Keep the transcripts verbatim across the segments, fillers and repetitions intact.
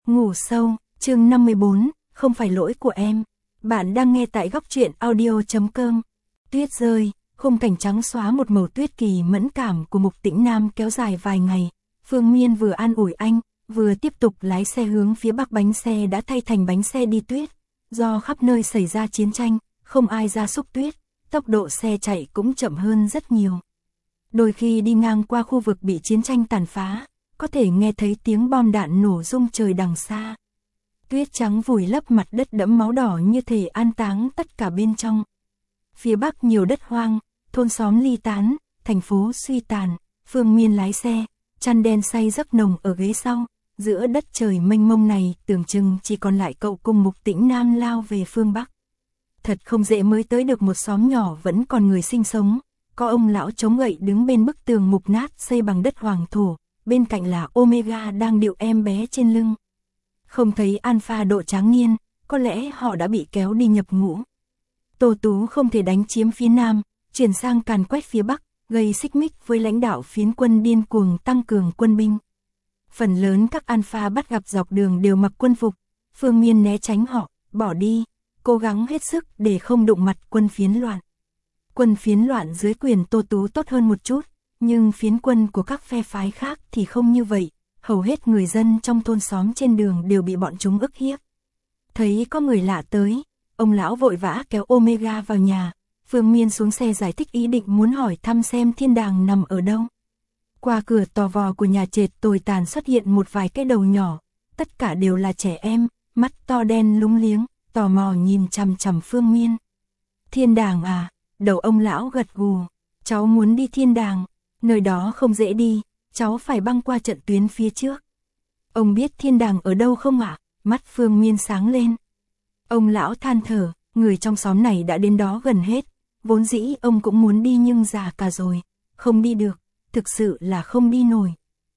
Ngủ sâu, chương năm mươi bốn, không phải lỗi của em. Bạn đang nghe tại góc truyện audio chấm com. Tuyết rơi, khung cảnh trắng xóa một màu tuyết kỳ mẫn cảm của Mục Tĩnh Nam kéo dài vài ngày. Phương Miên vừa an ủi anh, vừa tiếp tục lái xe hướng phía bắc. Bánh xe đã thay thành bánh xe đi tuyết. Do khắp nơi xảy ra chiến tranh, không ai ra xúc tuyết, tốc độ xe chạy cũng chậm hơn rất nhiều. Đôi khi đi ngang qua khu vực bị chiến tranh tàn phá, có thể nghe thấy tiếng bom đạn nổ rung trời đằng xa. Tuyết trắng vùi lấp mặt đất đẫm máu đỏ như thể an táng tất cả bên trong. Phía bắc nhiều đất hoang, thôn xóm ly tán, thành phố suy tàn. Phương Miên lái xe, chăn đen say giấc nồng ở ghế sau. Giữa đất trời mênh mông này tưởng chừng chỉ còn lại cậu cùng Mục Tĩnh Nam lao về phương bắc. Thật không dễ mới tới được một xóm nhỏ vẫn còn người sinh sống. Có ông lão chống gậy đứng bên bức tường mục nát xây bằng đất hoàng thổ. Bên cạnh là Omega đang điệu em bé trên lưng. Không thấy Alpha Độ Tráng Niên, có lẽ họ đã bị kéo đi nhập ngũ. Tô Tú không thể đánh chiếm phía Nam, chuyển sang càn quét phía Bắc, gây xích mích với lãnh đạo phiến quân điên cuồng tăng cường quân binh. Phần lớn các Alpha bắt gặp dọc đường đều mặc quân phục, Phương Miên né tránh họ, bỏ đi, cố gắng hết sức để không đụng mặt quân phiến loạn. Quân phiến loạn dưới quyền Tô Tú tốt hơn một chút, nhưng phiến quân của các phe phái khác thì không như vậy. Hầu hết người dân trong thôn xóm trên đường đều bị bọn chúng ức hiếp. Thấy có người lạ tới, ông lão vội vã kéo Omega vào nhà. Phương Miên xuống xe giải thích ý định muốn hỏi thăm xem thiên đàng nằm ở đâu. Qua cửa tò vò của nhà trệt tồi tàn xuất hiện một vài cái đầu nhỏ, tất cả đều là trẻ em, mắt to đen lúng liếng, tò mò nhìn chằm chằm Phương Miên. Thiên đàng à? Đầu ông lão gật gù, cháu muốn đi thiên đàng, nơi đó không dễ đi. Cháu phải băng qua trận tuyến phía trước. Ông biết thiên đàng ở đâu không ạ? À? Mắt Phương Miên sáng lên. Ông lão than thở, người trong xóm này đã đến đó gần hết. Vốn dĩ ông cũng muốn đi nhưng già cả rồi. Không đi được, thực sự là không đi nổi.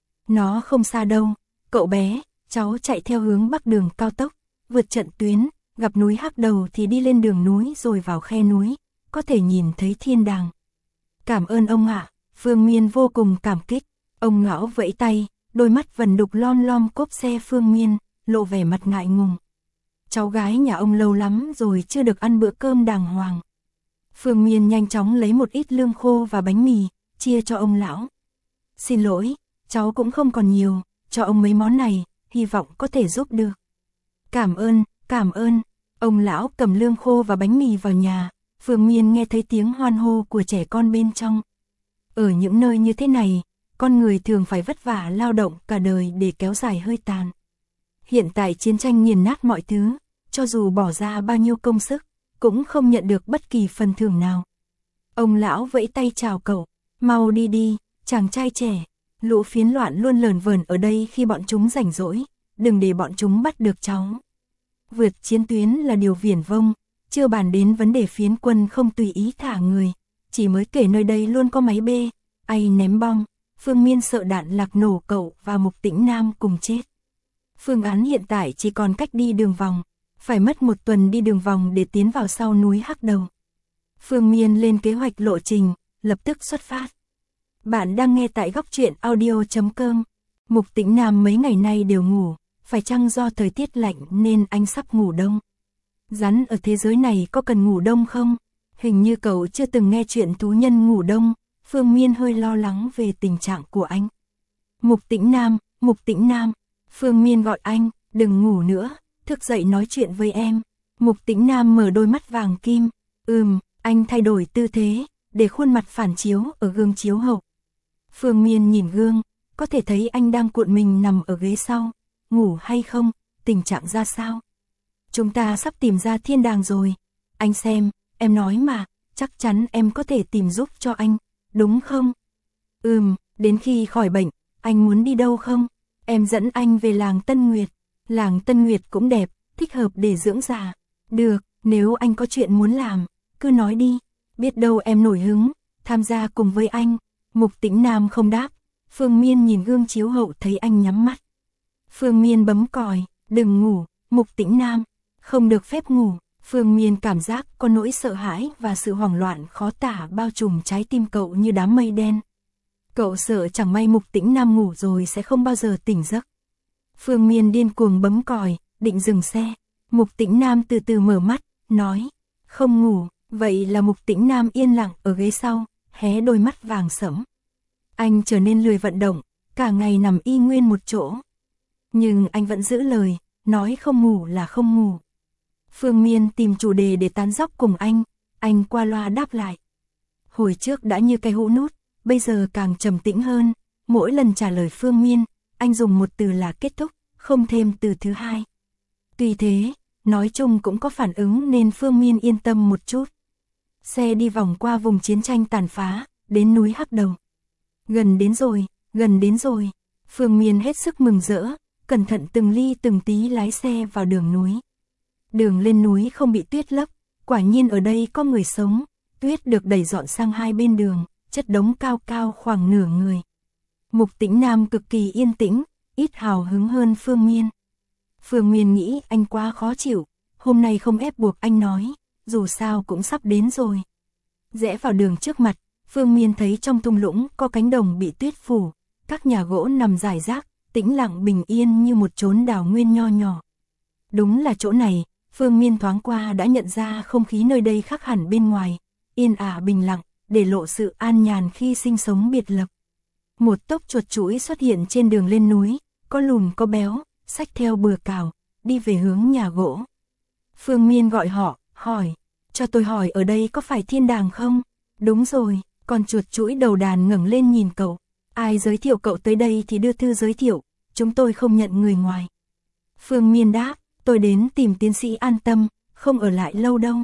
Nó không xa đâu, cậu bé, cháu chạy theo hướng bắc đường cao tốc, vượt trận tuyến, gặp núi Hắc Đầu thì đi lên đường núi rồi vào khe núi, có thể nhìn thấy thiên đàng. Cảm ơn ông ạ, à. Phương Miên vô cùng cảm kích. Ông lão vẫy tay, đôi mắt vần đục lom lom cốp xe Phương Miên, lộ vẻ mặt ngại ngùng. Cháu gái nhà ông lâu lắm rồi chưa được ăn bữa cơm đàng hoàng. Phương Miên nhanh chóng lấy một ít lương khô và bánh mì, chia cho ông lão. Xin lỗi, cháu cũng không còn nhiều, cho ông mấy món này, hy vọng có thể giúp được. Cảm ơn, cảm ơn. Ông lão cầm lương khô và bánh mì vào nhà, Phương Miên nghe thấy tiếng hoan hô của trẻ con bên trong. Ở những nơi như thế này, con người thường phải vất vả lao động cả đời để kéo dài hơi tàn. Hiện tại chiến tranh nghiền nát mọi thứ, cho dù bỏ ra bao nhiêu công sức, cũng không nhận được bất kỳ phần thưởng nào. Ông lão vẫy tay chào cậu, mau đi đi, chàng trai trẻ, lũ phiến loạn luôn lờn vờn ở đây khi bọn chúng rảnh rỗi, đừng để bọn chúng bắt được cháu. Vượt chiến tuyến là điều viển vông, chưa bàn đến vấn đề phiến quân không tùy ý thả người, chỉ mới kể nơi đây luôn có máy bê, ai ném bom. Phương Miên sợ đạn lạc nổ cậu và Mục Tĩnh Nam cùng chết. Phương án hiện tại chỉ còn cách đi đường vòng, phải mất một tuần đi đường vòng để tiến vào sau núi Hắc Đầu. Phương Miên lên kế hoạch lộ trình, lập tức xuất phát. Bạn đang nghe tại góc truyện audio chấm com. Mục Tĩnh Nam mấy ngày nay đều ngủ, phải chăng do thời tiết lạnh nên anh sắp ngủ đông? Rắn ở thế giới này có cần ngủ đông không? Hình như cậu chưa từng nghe chuyện thú nhân ngủ đông. Phương Miên hơi lo lắng về tình trạng của anh. Mục Tĩnh Nam, Mục Tĩnh Nam. Phương Miên gọi anh, đừng ngủ nữa, thức dậy nói chuyện với em. Mục Tĩnh Nam mở đôi mắt vàng kim. Ừm, anh thay đổi tư thế, để khuôn mặt phản chiếu ở gương chiếu hậu. Phương Miên nhìn gương, có thể thấy anh đang cuộn mình nằm ở ghế sau. Ngủ hay không, tình trạng ra sao? Chúng ta sắp tìm ra thiên đàng rồi. Anh xem, em nói mà, chắc chắn em có thể tìm giúp cho anh. Đúng không? Ừm, đến khi khỏi bệnh, anh muốn đi đâu không? Em dẫn anh về làng Tân Nguyệt. Làng Tân Nguyệt cũng đẹp, thích hợp để dưỡng già. Được, nếu anh có chuyện muốn làm, cứ nói đi. Biết đâu em nổi hứng, tham gia cùng với anh. Mục Tĩnh Nam không đáp. Phương Miên nhìn gương chiếu hậu thấy anh nhắm mắt. Phương Miên bấm còi, đừng ngủ, Mục Tĩnh Nam. Không được phép ngủ. Phương Miên cảm giác có nỗi sợ hãi và sự hoảng loạn khó tả bao trùm trái tim cậu như đám mây đen. Cậu sợ chẳng may Mục Tĩnh Nam ngủ rồi sẽ không bao giờ tỉnh giấc. Phương Miên điên cuồng bấm còi, định dừng xe. Mục Tĩnh Nam từ từ mở mắt, nói, không ngủ. Vậy là Mục Tĩnh Nam yên lặng ở ghế sau, hé đôi mắt vàng sẫm. Anh trở nên lười vận động, cả ngày nằm y nguyên một chỗ. Nhưng anh vẫn giữ lời, nói không ngủ là không ngủ. Phương Miên tìm chủ đề để tán dóc cùng anh, anh qua loa đáp lại. Hồi trước đã như cây hũ nút, bây giờ càng trầm tĩnh hơn, mỗi lần trả lời Phương Miên, anh dùng một từ là kết thúc, không thêm từ thứ hai. Tuy thế, nói chung cũng có phản ứng nên Phương Miên yên tâm một chút. Xe đi vòng qua vùng chiến tranh tàn phá, đến núi Hắc Đầu. Gần đến rồi, gần đến rồi. Phương Miên hết sức mừng rỡ, cẩn thận từng ly từng tí lái xe vào đường núi. Đường lên núi không bị tuyết lấp, quả nhiên ở đây có người sống. Tuyết được đẩy dọn sang hai bên đường, chất đống cao cao khoảng nửa người. Mục Tĩnh Nam cực kỳ yên tĩnh, ít hào hứng hơn Phương Miên. Phương Miên nghĩ anh quá khó chịu, hôm nay không ép buộc anh nói, dù sao cũng sắp đến rồi. Rẽ vào đường trước mặt, Phương Miên thấy trong thung lũng có cánh đồng bị tuyết phủ, các nhà gỗ nằm rải rác, tĩnh lặng bình yên như một chốn đào nguyên nho nhỏ. Đúng là chỗ này, Phương Miên thoáng qua đã nhận ra không khí nơi đây khác hẳn bên ngoài, yên ả bình lặng, để lộ sự an nhàn khi sinh sống biệt lập. Một tốc chuột chuỗi xuất hiện trên đường lên núi, có lùn có béo, xách theo bừa cào, đi về hướng nhà gỗ. Phương Miên gọi họ, hỏi, cho tôi hỏi ở đây có phải thiên đàng không? Đúng rồi, con chuột chuỗi đầu đàn ngẩng lên nhìn cậu. Ai giới thiệu cậu tới đây thì đưa thư giới thiệu, chúng tôi không nhận người ngoài. Phương Miên đáp, tôi đến tìm tiến sĩ An Tâm, không ở lại lâu đâu.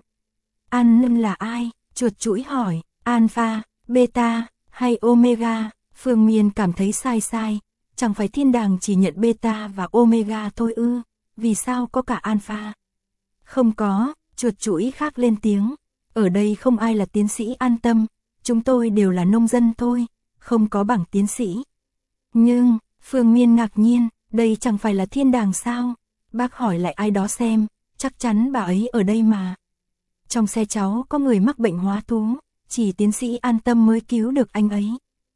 An Tâm là ai? Chuột chuỗi hỏi, Alpha, Beta, hay Omega? Phương Miên cảm thấy sai sai, chẳng phải thiên đàng chỉ nhận Beta và Omega thôi ư, vì sao có cả Alpha? Không có, chuột chuỗi khác lên tiếng, ở đây không ai là tiến sĩ An Tâm, chúng tôi đều là nông dân thôi, không có bằng tiến sĩ. Nhưng, Phương Miên ngạc nhiên, đây chẳng phải là thiên đàng sao? Bác hỏi lại ai đó xem, chắc chắn bà ấy ở đây mà. Trong xe cháu có người mắc bệnh hóa thú, chỉ tiến sĩ An Tâm mới cứu được anh ấy.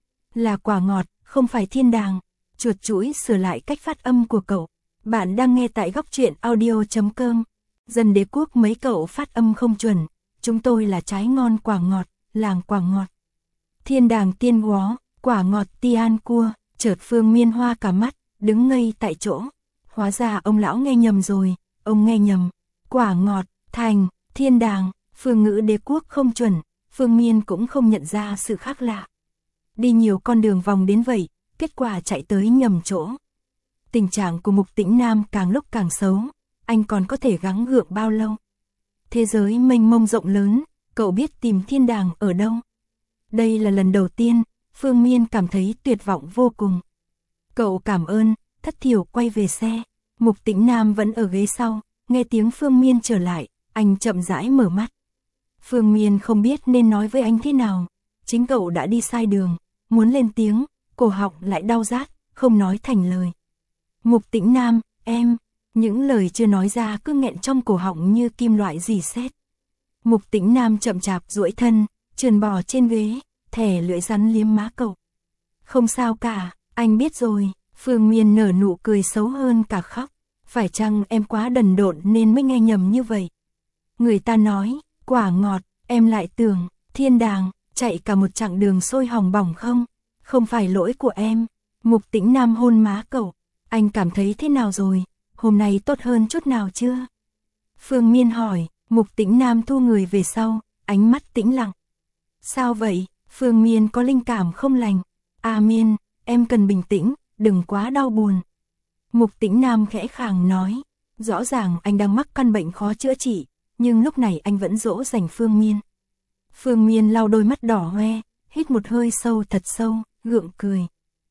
Là quả ngọt, không phải thiên đàng. Chuột chuỗi sửa lại cách phát âm của cậu. Bạn đang nghe tại góc truyện audio chấm com. Dân Đế Quốc mấy cậu phát âm không chuẩn. Chúng tôi là trái ngon quả ngọt, làng quả ngọt. Thiên đàng tiên ngó, quả ngọt tian cua. Chợt Phương Miên hoa cả mắt, đứng ngây tại chỗ. Hóa ra ông lão nghe nhầm rồi, ông nghe nhầm. Quả ngọt, thành, thiên đàng, phương ngữ Đế Quốc không chuẩn. Phương Miên cũng không nhận ra sự khác lạ. Đi nhiều con đường vòng đến vậy, kết quả chạy tới nhầm chỗ. Tình trạng của Mục Tĩnh Nam càng lúc càng xấu, anh còn có thể gắng gượng bao lâu? Thế giới mênh mông rộng lớn, cậu biết tìm thiên đàng ở đâu? Đây là lần đầu tiên, Phương Miên cảm thấy tuyệt vọng vô cùng. Cậu cảm ơn, thất thiểu quay về xe. Mục Tĩnh Nam vẫn ở ghế sau, nghe tiếng Phương Miên trở lại, anh chậm rãi mở mắt. Phương Miên không biết nên nói với anh thế nào, chính cậu đã đi sai đường, muốn lên tiếng, cổ họng lại đau rát, không nói thành lời. Mục Tĩnh Nam, em, những lời chưa nói ra cứ nghẹn trong cổ họng như kim loại rỉ sét. Mục Tĩnh Nam chậm chạp duỗi thân, trườn bò trên ghế, thẻ lưỡi rắn liếm má cậu. Không sao cả, anh biết rồi. Phương Miên nở nụ cười xấu hơn cả khóc. Phải chăng em quá đần độn nên mới nghe nhầm như vậy? Người ta nói, quả ngọt, em lại tưởng, thiên đàng, chạy cả một chặng đường sôi hỏng bỏng không? Không phải lỗi của em. Mục Tĩnh Nam hôn má cậu. Anh cảm thấy thế nào rồi? Hôm nay tốt hơn chút nào chưa? Phương Miên hỏi. Mục Tĩnh Nam thu người về sau, ánh mắt tĩnh lặng. Sao vậy? Phương Miên có linh cảm không lành. À Miên, em cần bình tĩnh, đừng quá đau buồn. Mục Tĩnh Nam khẽ khàng nói. Rõ ràng anh đang mắc căn bệnh khó chữa trị, nhưng lúc này anh vẫn dỗ dành Phương Miên. Phương Miên lau đôi mắt đỏ hoe, hít một hơi sâu thật sâu, gượng cười.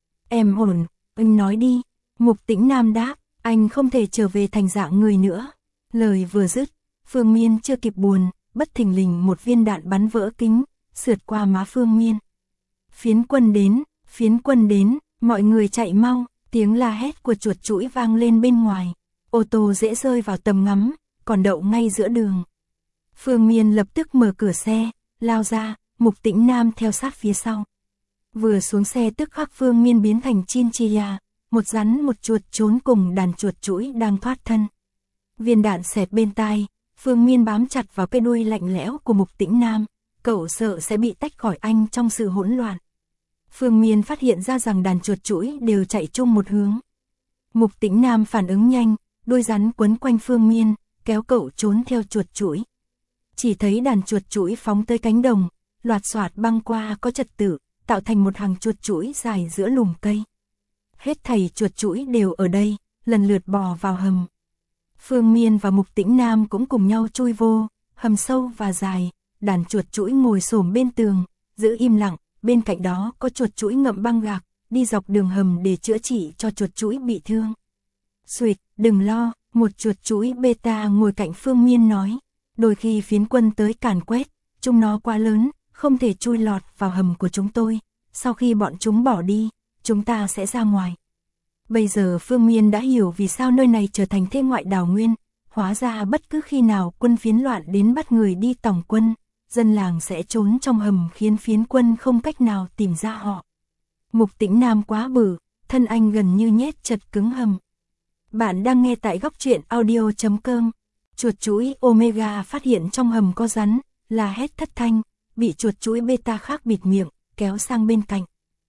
Em ổn, anh nói đi. Mục Tĩnh Nam đáp, anh không thể trở về thành dạng người nữa. Lời vừa dứt, Phương Miên chưa kịp buồn, bất thình lình một viên đạn bắn vỡ kính, sượt qua má Phương Miên. Phiến quân đến, phiến quân đến, mọi người chạy mau, tiếng la hét của chuột chuỗi vang lên bên ngoài. Ô tô dễ rơi vào tầm ngắm, còn đậu ngay giữa đường. Phương Miên lập tức mở cửa xe, lao ra, Mục Tĩnh Nam theo sát phía sau. Vừa xuống xe tức khắc Phương Miên biến thành Chinchilla, một rắn một chuột trốn cùng đàn chuột chũi đang thoát thân. Viên đạn xẹt bên tai, Phương Miên bám chặt vào cái đuôi lạnh lẽo của Mục Tĩnh Nam, cậu sợ sẽ bị tách khỏi anh trong sự hỗn loạn. Phương Miên phát hiện ra rằng đàn chuột chũi đều chạy chung một hướng. Mục Tĩnh Nam phản ứng nhanh, đuôi rắn quấn quanh Phương Miên, kéo cậu trốn theo chuột chũi. Chỉ thấy đàn chuột chũi phóng tới cánh đồng, loạt xoạt băng qua có trật tự, tạo thành một hàng chuột chũi dài giữa lùm cây. Hết thảy chuột chũi đều ở đây, lần lượt bò vào hầm. Phương Miên và Mục Tĩnh Nam cũng cùng nhau chui vô, hầm sâu và dài, đàn chuột chũi ngồi xổm bên tường, giữ im lặng, bên cạnh đó có chuột chũi ngậm băng gạc, đi dọc đường hầm để chữa trị cho chuột chũi bị thương. Xuỵt, đừng lo, một chuột chũi beta ngồi cạnh Phương Miên nói, đôi khi phiến quân tới càn quét, chúng nó quá lớn, không thể chui lọt vào hầm của chúng tôi, sau khi bọn chúng bỏ đi, chúng ta sẽ ra ngoài. Bây giờ Phương Miên đã hiểu vì sao nơi này trở thành thế ngoại đào nguyên, hóa ra bất cứ khi nào quân phiến loạn đến bắt người đi tòng quân, dân làng sẽ trốn trong hầm khiến phiến quân không cách nào tìm ra họ. Mục Tĩnh Nam quá bự, thân anh gần như nhét chật cứng hầm. Bạn đang nghe tại góc truyện audio chấm com. Chuột chũi Omega phát hiện trong hầm có rắn, là hét thất thanh, bị chuột chũi beta khác bịt miệng, kéo sang bên cạnh.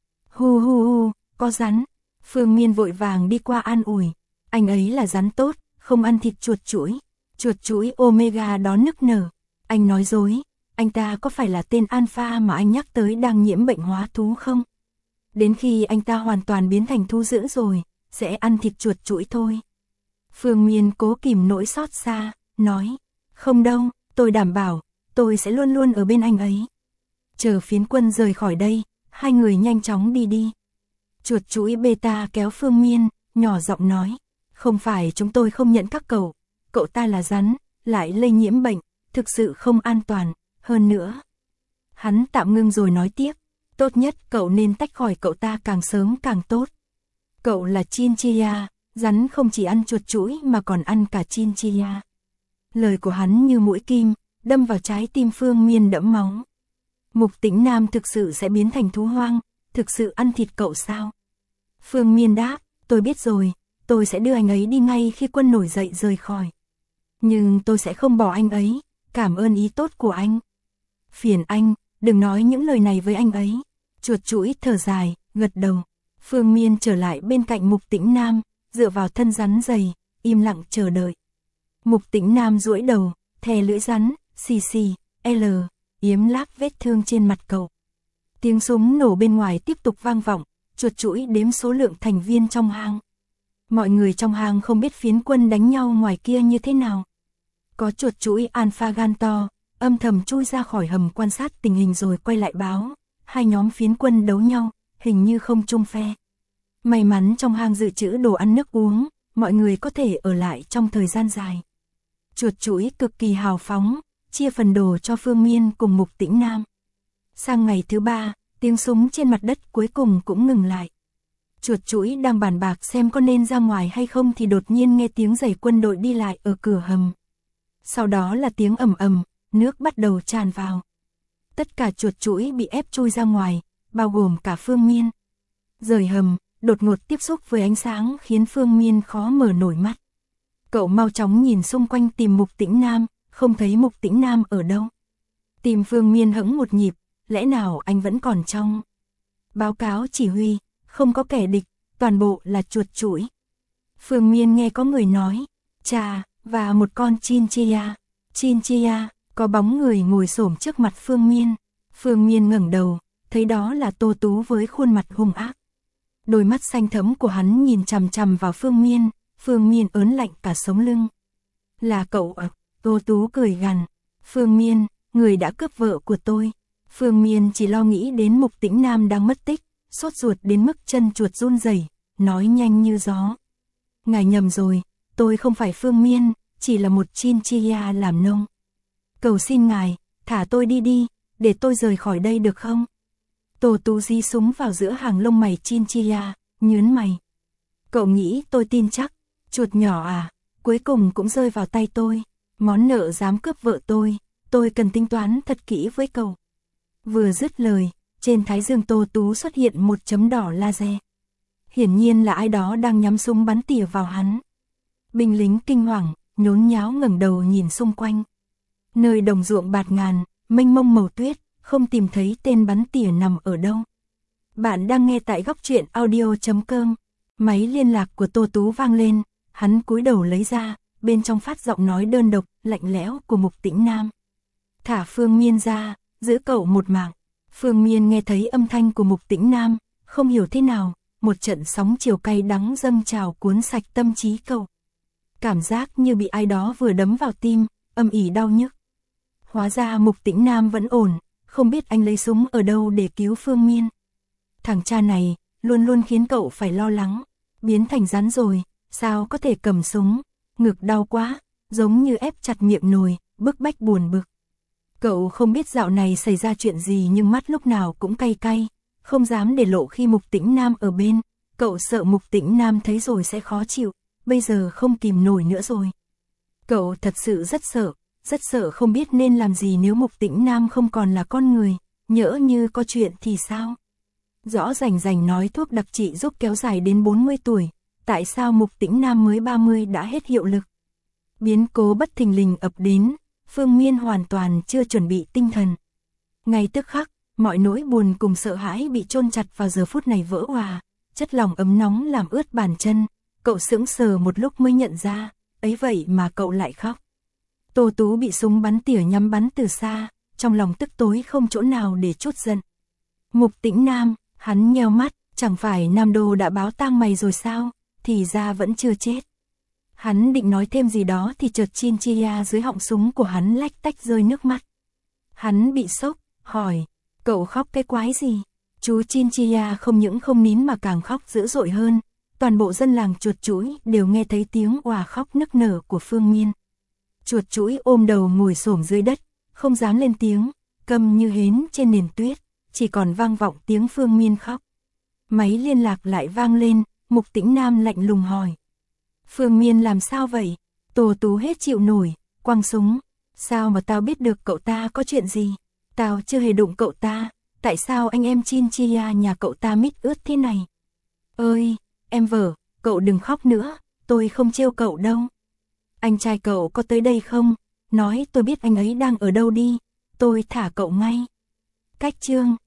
Hu hu hu, có rắn. Phương Miên vội vàng đi qua an ủi, anh ấy là rắn tốt, không ăn thịt chuột chũi. Chuột chũi Omega đó nức nở, anh nói dối, anh ta có phải là tên Alpha mà anh nhắc tới đang nhiễm bệnh hóa thú không? Đến khi anh ta hoàn toàn biến thành thú dữ rồi, sẽ ăn thịt chuột chũi thôi. Phương Miên cố kìm nỗi xót xa, nói, không đâu, tôi đảm bảo, tôi sẽ luôn luôn ở bên anh ấy. Chờ phiến quân rời khỏi đây, hai người nhanh chóng đi đi. Chuột chũi beta kéo Phương Miên, nhỏ giọng nói, không phải chúng tôi không nhận các cậu, cậu ta là rắn, lại lây nhiễm bệnh, thực sự không an toàn, hơn nữa. Hắn tạm ngưng rồi nói tiếp, tốt nhất cậu nên tách khỏi cậu ta càng sớm càng tốt. Cậu là chinchilla, rắn không chỉ ăn chuột chũi mà còn ăn cả chinchilla. Lời của hắn như mũi kim, đâm vào trái tim Phương Miên đẫm máu. Mục Tĩnh Nam thực sự sẽ biến thành thú hoang, thực sự ăn thịt cậu sao? Phương Miên đáp, tôi biết rồi, tôi sẽ đưa anh ấy đi ngay khi quân nổi dậy rời khỏi. Nhưng tôi sẽ không bỏ anh ấy, cảm ơn ý tốt của anh. Phiền anh, đừng nói những lời này với anh ấy. Chuột chũi thở dài, gật đầu. Phương Miên trở lại bên cạnh Mục Tĩnh Nam, dựa vào thân rắn dày, im lặng chờ đợi. Mục Tĩnh Nam duỗi đầu, thè lưỡi rắn, xì xì, l, yếm láp vết thương trên mặt cậu. Tiếng súng nổ bên ngoài tiếp tục vang vọng, chuột chũi đếm số lượng thành viên trong hang. Mọi người trong hang không biết phiến quân đánh nhau ngoài kia như thế nào. Có chuột chũi Alpha gan to, âm thầm chui ra khỏi hầm quan sát tình hình rồi quay lại báo, hai nhóm phiến quân đấu nhau, hình như không chung phe. May mắn trong hang dự trữ đồ ăn nước uống, mọi người có thể ở lại trong thời gian dài. Chuột chũi cực kỳ hào phóng, chia phần đồ cho Phương Miên cùng Mục Tĩnh Nam. Sang ngày thứ ba, tiếng súng trên mặt đất cuối cùng cũng ngừng lại. Chuột chũi đang bàn bạc xem có nên ra ngoài hay không thì đột nhiên nghe tiếng giày quân đội đi lại ở cửa hầm. Sau đó là tiếng ầm ầm, nước bắt đầu tràn vào. Tất cả chuột chũi bị ép chui ra ngoài, bao gồm cả Phương Miên. Rời hầm, đột ngột tiếp xúc với ánh sáng khiến Phương Miên khó mở nổi mắt. Cậu mau chóng nhìn xung quanh tìm Mục Tĩnh Nam, không thấy Mục Tĩnh Nam ở đâu. Tìm Phương Miên hững một nhịp, lẽ nào anh vẫn còn trong? Báo cáo chỉ huy, không có kẻ địch, toàn bộ là chuột chũi. Phương Miên nghe có người nói, chà, và một con chinchilla. Chinchilla, có bóng người ngồi xổm trước mặt Phương Miên. Phương Miên ngẩng đầu, thấy đó là Tô Tú với khuôn mặt hung ác. Đôi mắt xanh thẫm của hắn nhìn chằm chằm vào Phương Miên, Phương Miên ớn lạnh cả sống lưng. Là cậu à? Tô Tú cười gằn. Phương Miên, người đã cướp vợ của tôi. Phương Miên chỉ lo nghĩ đến Mục Tĩnh Nam đang mất tích, sốt ruột đến mức chân chuột run rẩy, nói nhanh như gió. Ngài nhầm rồi, tôi không phải Phương Miên, chỉ là một chinchilla làm nông. Cầu xin ngài, thả tôi đi đi, để tôi rời khỏi đây được không? Tô Tú dí súng vào giữa hàng lông mày chinchilla, nhớn mày. Cậu nghĩ tôi tin chắc, chuột nhỏ à, cuối cùng cũng rơi vào tay tôi. Món nợ dám cướp vợ tôi, tôi cần tính toán thật kỹ với cậu. Vừa dứt lời, trên thái dương Tô Tú xuất hiện một chấm đỏ laser. hiển nhiên là ai đó đang nhắm súng bắn tỉa vào hắn. Binh lính kinh hoàng, nhốn nháo ngẩng đầu nhìn xung quanh. Nơi đồng ruộng bạt ngàn, mênh mông màu tuyết, không tìm thấy tên bắn tỉa nằm ở đâu. Bạn đang nghe tại góc truyện audio chấm com. Máy liên lạc của Tô Tú vang lên, hắn cúi đầu lấy ra, bên trong phát giọng nói đơn độc, lạnh lẽo của Mục Tĩnh Nam. Thả Phương Miên ra, giữ cậu một mạng. Phương Miên nghe thấy âm thanh của Mục Tĩnh Nam, không hiểu thế nào, một trận sóng chiều cay đắng dâng trào cuốn sạch tâm trí cậu. Cảm giác như bị ai đó vừa đấm vào tim, âm ỉ đau nhức. Hóa ra Mục Tĩnh Nam vẫn ổn, không biết anh lấy súng ở đâu để cứu Phương Miên. Thằng cha này, luôn luôn khiến cậu phải lo lắng, biến thành rắn rồi, sao có thể cầm súng, ngực đau quá, giống như ép chặt miệng nồi, bức bách buồn bực. Cậu không biết dạo này xảy ra chuyện gì nhưng mắt lúc nào cũng cay cay, không dám để lộ khi Mục Tĩnh Nam ở bên, cậu sợ Mục Tĩnh Nam thấy rồi sẽ khó chịu, bây giờ không kìm nổi nữa rồi. Cậu thật sự rất sợ, rất sợ không biết nên làm gì nếu Mục Tĩnh Nam không còn là con người, nhỡ như có chuyện thì sao? Rõ rành rành nói thuốc đặc trị giúp kéo dài đến bốn mươi tuổi, tại sao Mục Tĩnh Nam mới ba mươi đã hết hiệu lực? Biến cố bất thình lình ập đến, Phương Miên hoàn toàn chưa chuẩn bị tinh thần. Ngay tức khắc, mọi nỗi buồn cùng sợ hãi bị chôn chặt vào giờ phút này vỡ òa, chất lòng ấm nóng làm ướt bàn chân, cậu sững sờ một lúc mới nhận ra, ấy vậy mà cậu lại khóc. Tô Tú bị súng bắn tỉa nhắm bắn từ xa, trong lòng tức tối không chỗ nào để trút giận. Mục Tĩnh Nam, hắn nheo mắt, chẳng phải Nam Đô đã báo tang mày rồi sao, thì ra vẫn chưa chết. Hắn định nói thêm gì đó thì chợt Chinchilla dưới họng súng của hắn lách tách rơi nước mắt. Hắn bị sốc, hỏi, cậu khóc cái quái gì? Chú Chinchilla không những không nín mà càng khóc dữ dội hơn, toàn bộ dân làng chuột chuỗi đều nghe thấy tiếng òa khóc nức nở của Phương Miên. Chuột chuỗi ôm đầu ngồi xổm dưới đất, không dám lên tiếng, câm như hến trên nền tuyết, chỉ còn vang vọng tiếng Phương Miên khóc. Máy liên lạc lại vang lên, Mục Tĩnh Nam lạnh lùng hỏi. Phương Miên làm sao vậy? Tô Tú hết chịu nổi, quăng súng. Sao mà tao biết được cậu ta có chuyện gì? Tao chưa hề đụng cậu ta, tại sao anh em Chinchilla nhà cậu ta mít ướt thế này? Ơi, em vợ, cậu đừng khóc nữa, tôi không trêu cậu đâu. Anh trai cậu có tới đây không? Nói tôi biết anh ấy đang ở đâu đi, tôi thả cậu ngay. Cách chương